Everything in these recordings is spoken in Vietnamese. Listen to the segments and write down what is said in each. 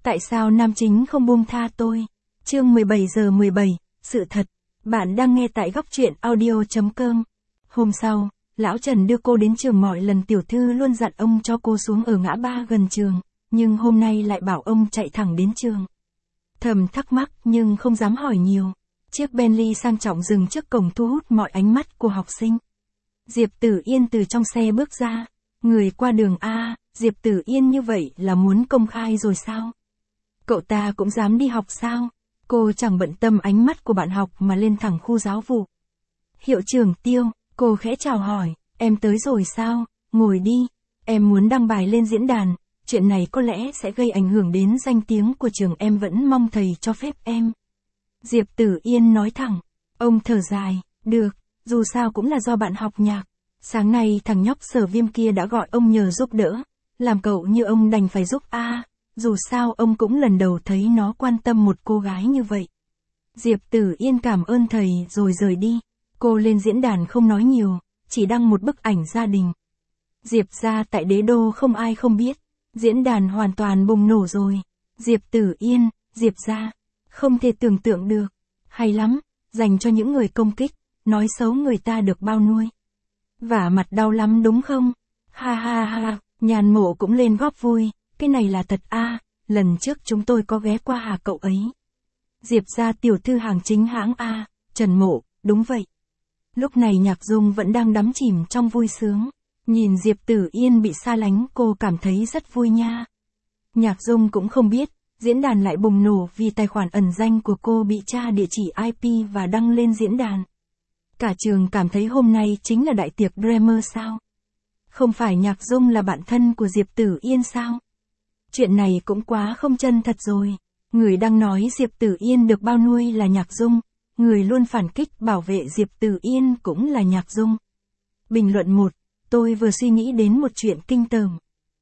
Tại sao nam chính không buông tha tôi? Chương 17:17, sự thật. Bạn đang nghe tại góc truyện audio.com. Hôm sau, lão Trần đưa cô đến trường, mọi lần tiểu thư luôn dặn ông cho cô xuống ở ngã ba gần trường, nhưng hôm nay lại bảo ông chạy thẳng đến trường. Thầm thắc mắc nhưng không dám hỏi nhiều. Chiếc Bentley sang trọng dừng trước cổng thu hút mọi ánh mắt của học sinh. Diệp Tử Yên từ trong xe bước ra. Người qua đường a, Diệp Tử Yên như vậy là muốn công khai rồi sao? Cậu ta cũng dám đi học sao? Cô chẳng bận tâm ánh mắt của bạn học mà lên thẳng khu giáo vụ. Hiệu trưởng Tiêu, cô khẽ chào hỏi, em tới rồi sao? Ngồi đi, em muốn đăng bài lên diễn đàn, chuyện này có lẽ sẽ gây ảnh hưởng đến danh tiếng của trường, em vẫn mong thầy cho phép em. Diệp Tử Yên nói thẳng, ông thở dài, được, dù sao cũng là do bạn học nhạc. Sáng nay thằng nhóc Sở Viêm kia đã gọi ông nhờ giúp đỡ, làm cậu như ông đành phải giúp a. Dù sao ông cũng lần đầu thấy nó quan tâm một cô gái như vậy. Diệp Tử Yên cảm ơn thầy rồi rời đi. Cô lên diễn đàn không nói nhiều, chỉ đăng một bức ảnh gia đình. Diệp gia tại Đế Đô không ai không biết. Diễn đàn hoàn toàn bùng nổ rồi. Diệp Tử Yên, Diệp gia. Không thể tưởng tượng được. Hay lắm, dành cho những người công kích, nói xấu người ta được bao nuôi. Vả mặt đau lắm đúng không? Ha ha ha, Nhàn Mộ cũng lên góp vui. Cái này là thật a, lần trước chúng tôi có ghé qua hà cậu ấy. Diệp gia tiểu thư hàng chính hãng a, Trần Mộ, đúng vậy. Lúc này Nhạc Dung vẫn đang đắm chìm trong vui sướng. Nhìn Diệp Tử Yên bị xa lánh cô cảm thấy rất vui nha. Nhạc Dung cũng không biết, diễn đàn lại bùng nổ vì tài khoản ẩn danh của cô bị tra địa chỉ IP và đăng lên diễn đàn. Cả trường cảm thấy hôm nay chính là đại tiệc Dreamer sao? Không phải Nhạc Dung là bạn thân của Diệp Tử Yên sao? Chuyện này cũng quá không chân thật rồi. Người đang nói Diệp Tử Yên được bao nuôi là Nhạc Dung. Người luôn phản kích bảo vệ Diệp Tử Yên cũng là Nhạc Dung. Bình luận 1. Tôi vừa suy nghĩ đến một chuyện kinh tởm.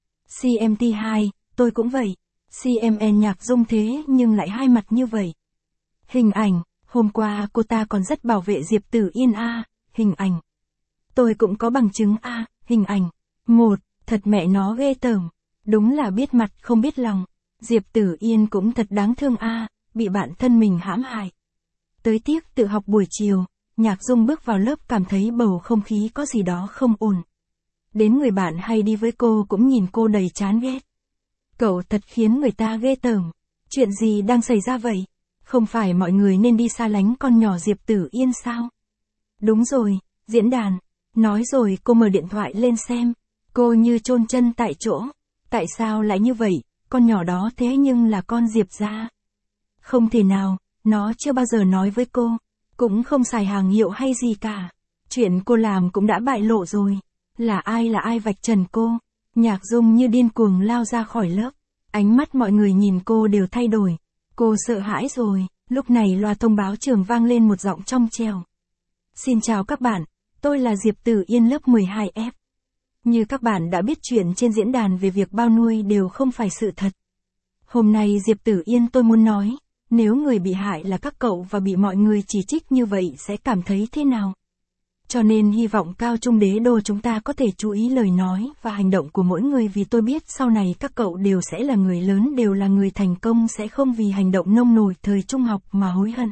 CMT 2. Tôi cũng vậy. CMN Nhạc Dung thế nhưng lại hai mặt như vậy. Hình ảnh. Hôm qua cô ta còn rất bảo vệ Diệp Tử Yên a. Hình ảnh. Tôi cũng có bằng chứng a. Hình ảnh. 1. Thật mẹ nó ghê tởm. Đúng là biết mặt không biết lòng. Diệp Tử Yên cũng thật đáng thương a, bị bạn thân mình hãm hại. Tới tiếc tự học buổi chiều, Nhạc Dung bước vào lớp cảm thấy bầu không khí có gì đó không ổn. Đến người bạn hay đi với cô cũng nhìn cô đầy chán ghét. Cậu thật khiến người ta ghê tởm. Chuyện gì đang xảy ra vậy? Không phải mọi người nên đi xa lánh con nhỏ Diệp Tử Yên sao? Đúng rồi, diễn đàn. Nói rồi cô mở điện thoại lên xem. Cô như chôn chân tại chỗ. Tại sao lại như vậy, con nhỏ đó thế nhưng là con Diệp gia. Không thể nào, nó chưa bao giờ nói với cô, cũng không xài hàng hiệu hay gì cả. Chuyện cô làm cũng đã bại lộ rồi. Là ai vạch trần cô? Nhạc Dung như điên cuồng lao ra khỏi lớp. Ánh mắt mọi người nhìn cô đều thay đổi. Cô sợ hãi rồi, lúc này loa thông báo trường vang lên một giọng trong trẻo. Xin chào các bạn, tôi là Diệp Tử Yên lớp 12F. Như các bạn đã biết, chuyện trên diễn đàn về việc bao nuôi đều không phải sự thật. Hôm nay Diệp Tử Yên tôi muốn nói, nếu người bị hại là các cậu và bị mọi người chỉ trích như vậy sẽ cảm thấy thế nào? Cho nên hy vọng cao trung Đế Đô chúng ta có thể chú ý lời nói và hành động của mỗi người, vì tôi biết sau này các cậu đều sẽ là người lớn, đều là người thành công, sẽ không vì hành động nông nổi thời trung học mà hối hận.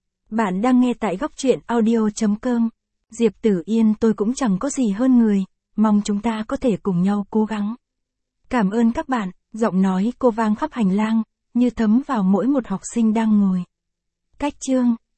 Bạn đang nghe tại góc truyện audio.com. Diệp Tử Yên tôi cũng chẳng có gì hơn người. Mong chúng ta có thể cùng nhau cố gắng. Cảm ơn các bạn, giọng nói cô vang khắp hành lang, như thấm vào mỗi một học sinh đang ngồi. Cách chương